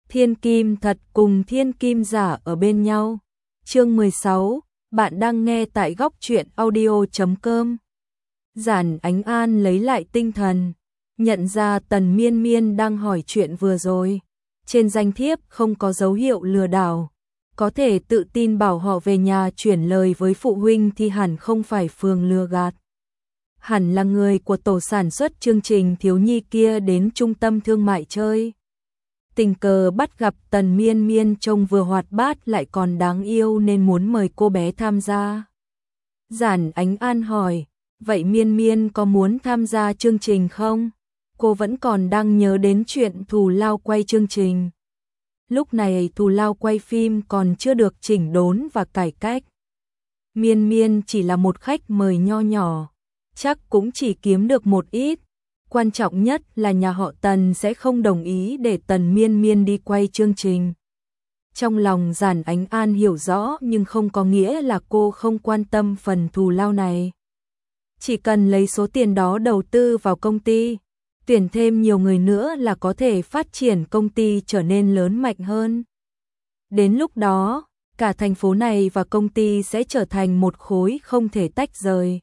Thiên kim thật cùng thiên kim giả ở bên nhau. Chương 16, bạn đang nghe tại góc truyện audio.com. Giản Ánh An lấy lại tinh thần, nhận ra Tần Miên Miên đang hỏi chuyện vừa rồi. Trên danh thiếp không có dấu hiệu lừa đảo, có thể tự tin bảo họ về nhà chuyển lời với phụ huynh thì hẳn không phải phường lừa gạt. Hẳn là người của tổ sản xuất chương trình thiếu nhi kia đến trung tâm thương mại chơi. Tình cờ bắt gặp Tần Miên Miên trông vừa hoạt bát lại còn đáng yêu nên muốn mời cô bé tham gia. Giản Ánh An hỏi, vậy Miên Miên có muốn tham gia chương trình không? Cô vẫn còn đang nhớ đến chuyện thù lao quay chương trình. Lúc này thù lao quay phim còn chưa được chỉnh đốn và cải cách. Miên Miên chỉ là một khách mời nho nhỏ, chắc cũng chỉ kiếm được một ít. Quan trọng nhất là nhà họ Tần sẽ không đồng ý để Tần Miên Miên đi quay chương trình. Trong lòng Giản Ánh An hiểu rõ nhưng không có nghĩa là cô không quan tâm phần thù lao này. Chỉ cần lấy số tiền đó đầu tư vào công ty, tuyển thêm nhiều người nữa là có thể phát triển công ty trở nên lớn mạnh hơn. Đến lúc đó, cả thành phố này và công ty sẽ trở thành một khối không thể tách rời.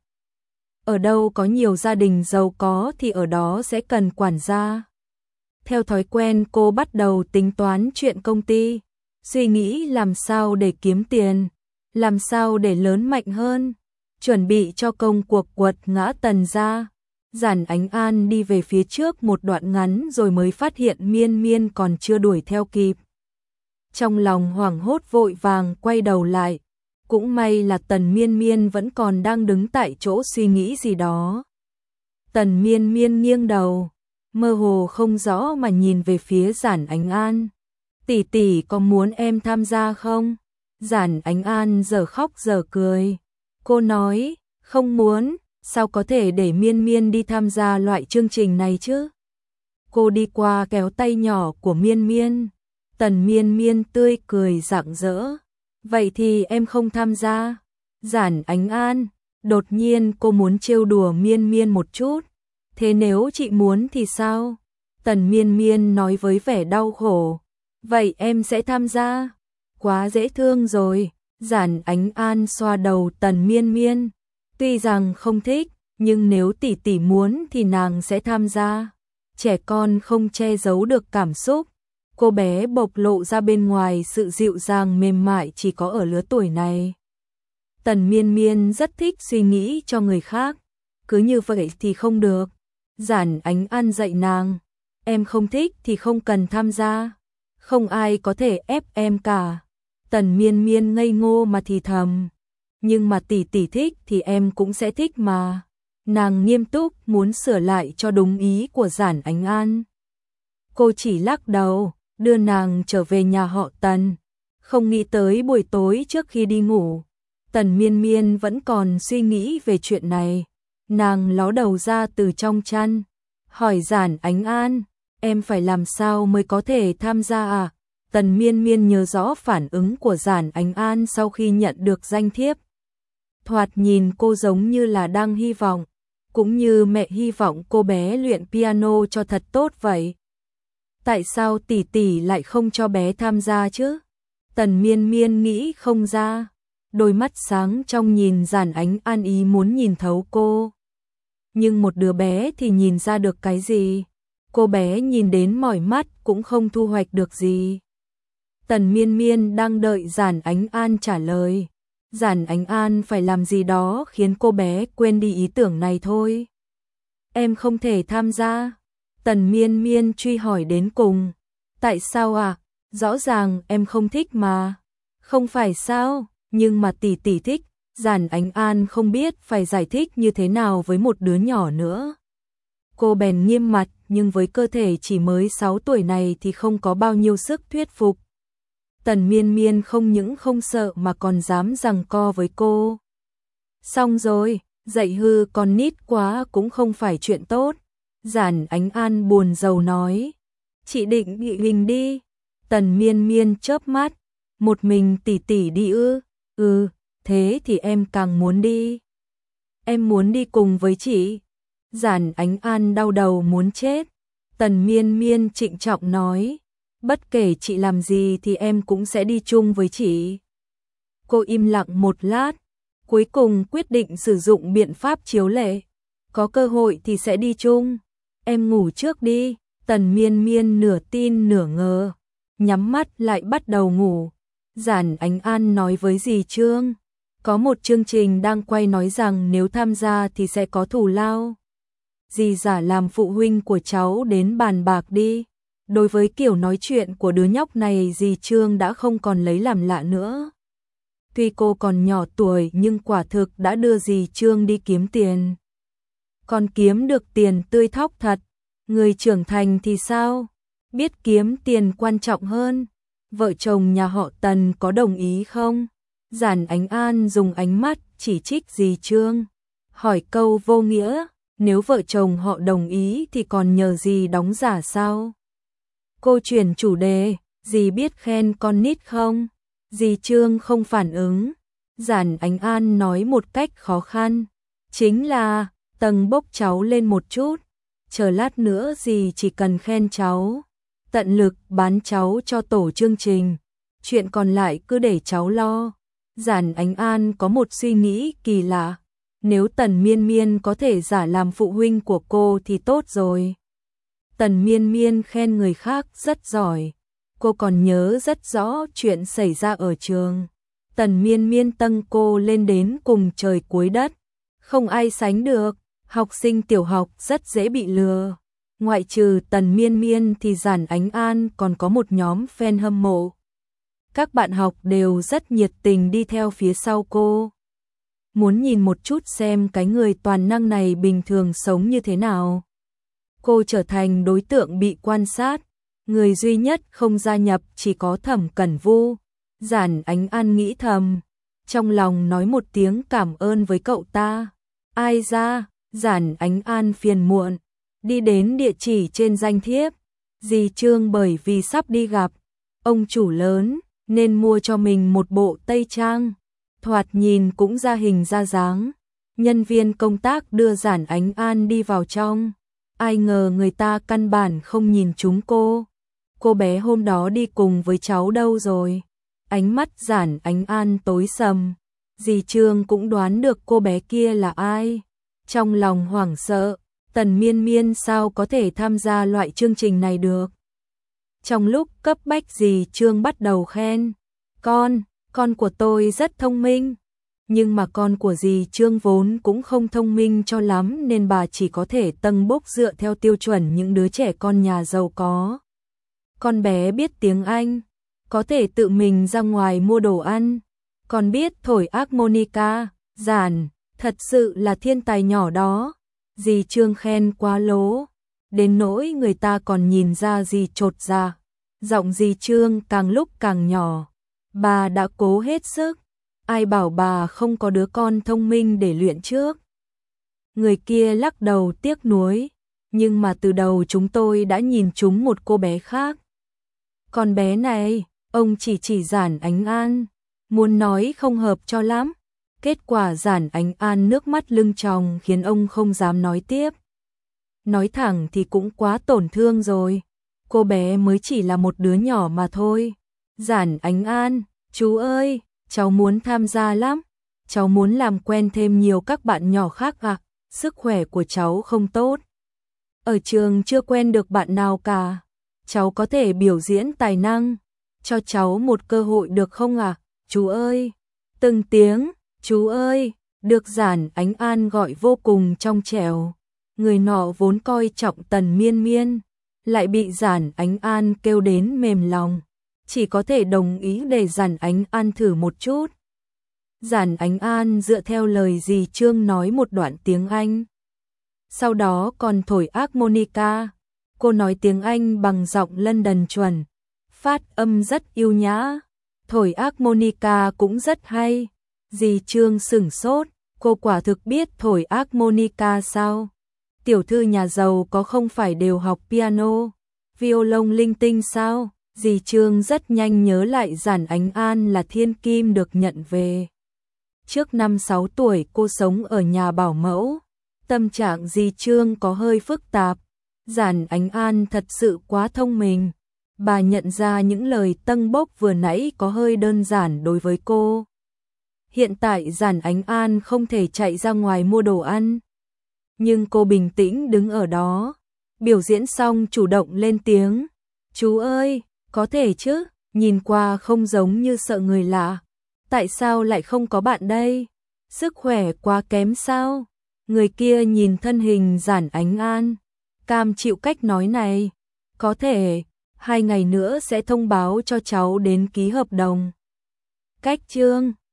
Ở đâu có nhiều gia đình giàu có thì ở đó sẽ cần quản gia. Theo thói quen cô bắt đầu tính toán chuyện công ty, suy nghĩ làm sao để kiếm tiền, làm sao để lớn mạnh hơn, chuẩn bị cho công cuộc quật ngã Tần gia. Giản Ánh An đi về phía trước một đoạn ngắn rồi mới phát hiện Miên Miên còn chưa đuổi theo kịp. Trong lòng hoảng hốt vội vàng quay đầu lại. Cũng may là Tần Miên Miên vẫn còn đang đứng tại chỗ suy nghĩ gì đó. Tần Miên Miên nghiêng đầu, mơ hồ không rõ mà nhìn về phía Giản Ánh An. Tỷ tỷ có muốn em tham gia không? Giản Ánh An giờ khóc giờ cười. Cô nói, không muốn, sao có thể để Miên Miên đi tham gia loại chương trình này chứ? Cô đi qua kéo tay nhỏ của Miên Miên. Tần Miên Miên tươi cười rạng rỡ. Vậy thì em không tham gia. Giản Ánh An, đột nhiên cô muốn trêu đùa Miên Miên một chút. Thế nếu chị muốn thì sao? Tần Miên Miên nói với vẻ đau khổ. Vậy em sẽ tham gia. Quá dễ thương rồi. Giản Ánh An xoa đầu Tần Miên Miên. Tuy rằng không thích, nhưng nếu tỷ tỷ muốn thì nàng sẽ tham gia. Trẻ con không che giấu được cảm xúc. Cô bé bộc lộ ra bên ngoài sự dịu dàng mềm mại chỉ có ở lứa tuổi này. Tần Miên Miên rất thích suy nghĩ cho người khác. Cứ như vậy thì không được. Giản Ánh An dạy nàng. Em không thích thì không cần tham gia. Không ai có thể ép em cả. Tần Miên Miên ngây ngô mà thì thầm. Nhưng mà tỷ tỷ thích thì em cũng sẽ thích mà. Nàng nghiêm túc muốn sửa lại cho đúng ý của Giản Ánh An. Cô chỉ lắc đầu, đưa nàng trở về nhà họ Tần. Không nghĩ tới buổi tối trước khi đi ngủ, Tần Miên Miên vẫn còn suy nghĩ về chuyện này. Nàng ló đầu ra từ trong chăn, hỏi Giản Ánh An, em phải làm sao mới có thể tham gia à? Tần Miên Miên nhớ rõ phản ứng của Giản Ánh An sau khi nhận được danh thiếp. Thoạt nhìn cô giống như là đang hy vọng, cũng như mẹ hy vọng cô bé luyện piano cho thật tốt vậy. Tại sao tỷ tỷ lại không cho bé tham gia chứ? Tần Miên Miên nghĩ không ra. Đôi mắt sáng trong nhìn Giản Ánh An ý muốn nhìn thấu cô. Nhưng một đứa bé thì nhìn ra được cái gì? Cô bé nhìn đến mỏi mắt cũng không thu hoạch được gì. Tần Miên Miên đang đợi Giản Ánh An trả lời. Giản Ánh An phải làm gì đó khiến cô bé quên đi ý tưởng này thôi. Em không thể tham gia. Tần Miên Miên truy hỏi đến cùng. Tại sao à? Rõ ràng em không thích mà. Không phải sao? Nhưng mà tỷ tỷ thích. Giản Ánh An không biết phải giải thích như thế nào với một đứa nhỏ nữa. Cô bèn nghiêm mặt, nhưng với cơ thể chỉ mới 6 tuổi này thì không có bao nhiêu sức thuyết phục. Tần Miên Miên không những không sợ mà còn dám giằng co với cô. Xong rồi, dạy hư con nít quá cũng không phải chuyện tốt. Giản Ánh An buồn rầu nói. Chị định bị mình đi. Tần Miên Miên chớp mắt. Một mình tỷ tỷ đi ư? Ừ, thế thì em càng muốn đi. Em muốn đi cùng với chị. Giản Ánh An đau đầu muốn chết. Tần Miên Miên trịnh trọng nói. bất kể chị làm gì thì em cũng sẽ đi chung với chị. Cô im lặng một lát, cuối cùng quyết định sử dụng biện pháp chiếu lệ. Có cơ hội thì sẽ đi chung. Em ngủ trước đi. Tần Miên Miên nửa tin nửa ngờ, nhắm mắt lại bắt đầu ngủ. Giản Ánh An nói với dì Trương, có một chương trình đang quay nói rằng nếu tham gia thì sẽ có thù lao. Dì giả làm phụ huynh của cháu đến bàn bạc đi. Đối với kiểu nói chuyện của đứa nhóc này dì Trương đã không còn lấy làm lạ nữa. Tuy cô còn nhỏ tuổi nhưng quả thực đã đưa dì Trương đi kiếm tiền. Còn kiếm được tiền tươi thóc thật. Người trưởng thành thì sao? Biết kiếm tiền quan trọng hơn. Vợ chồng nhà họ Tần có đồng ý không? Giản Ánh An dùng ánh mắt chỉ trích dì Trương, hỏi câu vô nghĩa, nếu vợ chồng họ đồng ý thì còn nhờ dì đóng giả sao? Cô chuyển chủ đề, dì biết khen con nít không? Dì Trương không phản ứng. Giản Ánh An nói một cách khó khăn, chính là tầng bốc cháu lên một chút. Chờ lát nữa dì chỉ cần khen cháu, tận lực bán cháu cho tổ chương trình, chuyện còn lại cứ để cháu lo. Giản Ánh An có một suy nghĩ kỳ lạ, nếu Tần Miên Miên có thể giả làm phụ huynh của cô thì tốt rồi. Tần Miên Miên khen người khác rất giỏi, cô còn nhớ rất rõ chuyện xảy ra ở trường. Tần Miên Miên tâng cô lên đến cùng trời cuối đất, không ai sánh được. Học sinh tiểu học rất dễ bị lừa. Ngoại trừ Tần Miên Miên thì Giản Ánh An còn có một nhóm fan hâm mộ. Các bạn học đều rất nhiệt tình đi theo phía sau cô. Muốn nhìn một chút xem cái người toàn năng này bình thường sống như thế nào. Cô trở thành đối tượng bị quan sát. Người duy nhất không gia nhập chỉ có Thẩm Cẩn Vu. Giản Ánh An nghĩ thầm, trong lòng nói một tiếng cảm ơn với cậu ta. Ai ra? Giản Ánh An phiền muộn, đi đến địa chỉ trên danh thiếp. Dì Trương bởi vì sắp đi gặp ông chủ lớn nên mua cho mình một bộ tây trang, thoạt nhìn cũng ra hình ra dáng. Nhân viên công tác đưa Giản Ánh An đi vào trong. Ai ngờ người ta căn bản không nhìn chúng cô. Cô bé hôm đó đi cùng với cháu đâu rồi? Ánh mắt Giản Ánh An tối sầm. Dì Trương cũng đoán được cô bé kia là ai. Trong lòng hoảng sợ, Tần Miên Miên sao có thể tham gia loại chương trình này được. Trong lúc cấp bách dì Trương bắt đầu khen, con của tôi rất thông minh. Nhưng mà con của dì Trương vốn cũng không thông minh cho lắm nên bà chỉ có thể tâng bốc dựa theo tiêu chuẩn những đứa trẻ con nhà giàu có. Con bé biết tiếng Anh, có thể tự mình ra ngoài mua đồ ăn, còn biết thổi harmonica. Giản, thật sự là thiên tài nhỏ đó. Dì Trương khen quá lố, đến nỗi người ta còn nhìn ra dì chột dạ. Giọng dì Trương càng lúc càng nhỏ. Bà đã cố hết sức, ai bảo bà không có đứa con thông minh để luyện trước. Người kia lắc đầu tiếc nuối, nhưng mà từ đầu chúng tôi đã nhìn trúng một cô bé khác. Con bé này, ông chỉ Giản Ánh An, muốn nói không hợp cho lắm. Kết quả Giản Ánh An nước mắt lưng tròng khiến ông không dám nói tiếp. Nói thẳng thì cũng quá tổn thương rồi. Cô bé mới chỉ là một đứa nhỏ mà thôi. Giản Ánh An, chú ơi, cháu muốn tham gia lắm. Cháu muốn làm quen thêm nhiều các bạn nhỏ khác ạ. Sức khỏe của cháu không tốt. Ở trường chưa quen được bạn nào cả. Cháu có thể biểu diễn tài năng. Cho cháu một cơ hội được không ạ? Chú ơi. Từng tiếng, chú ơi, được Giản Ánh An gọi vô cùng trong trẻo. Người nọ vốn coi trọng Tần Miên Miên, lại bị Giản Ánh An kêu đến mềm lòng, chỉ có thể đồng ý để Giản Ánh An thử một chút. Giản Ánh An dựa theo lời dì Trương nói một đoạn tiếng Anh, sau đó còn thổi harmonica. Cô nói tiếng Anh bằng giọng London chuẩn, phát âm rất yêu nhã, thổi harmonica cũng rất hay. Dì Trương sửng sốt, cô quả thực biết thổi harmonica sao? Tiểu thư nhà giàu có không phải đều học piano, violon linh tinh sao? Dì Trương rất nhanh nhớ lại Giản Ánh An là thiên kim được nhận về. Trước năm 6 tuổi cô sống ở nhà bảo mẫu, tâm trạng dì Trương có hơi phức tạp. Giản Ánh An thật sự quá thông minh, Bà nhận ra những lời tân bốc vừa nãy có hơi đơn giản đối với cô. Hiện tại Giản Ánh An không thể chạy ra ngoài mua đồ ăn. Nhưng cô bình tĩnh đứng ở đó. Biểu diễn xong chủ động lên tiếng. Chú ơi, có thể chứ, nhìn qua không giống như sợ người lạ. Tại sao lại không có bạn đây? Sức khỏe quá kém sao? Người kia nhìn thân hình Giản Ánh An, cam chịu cách nói này. Có thể, 2 ngày nữa sẽ thông báo cho cháu đến ký hợp đồng. Cách chương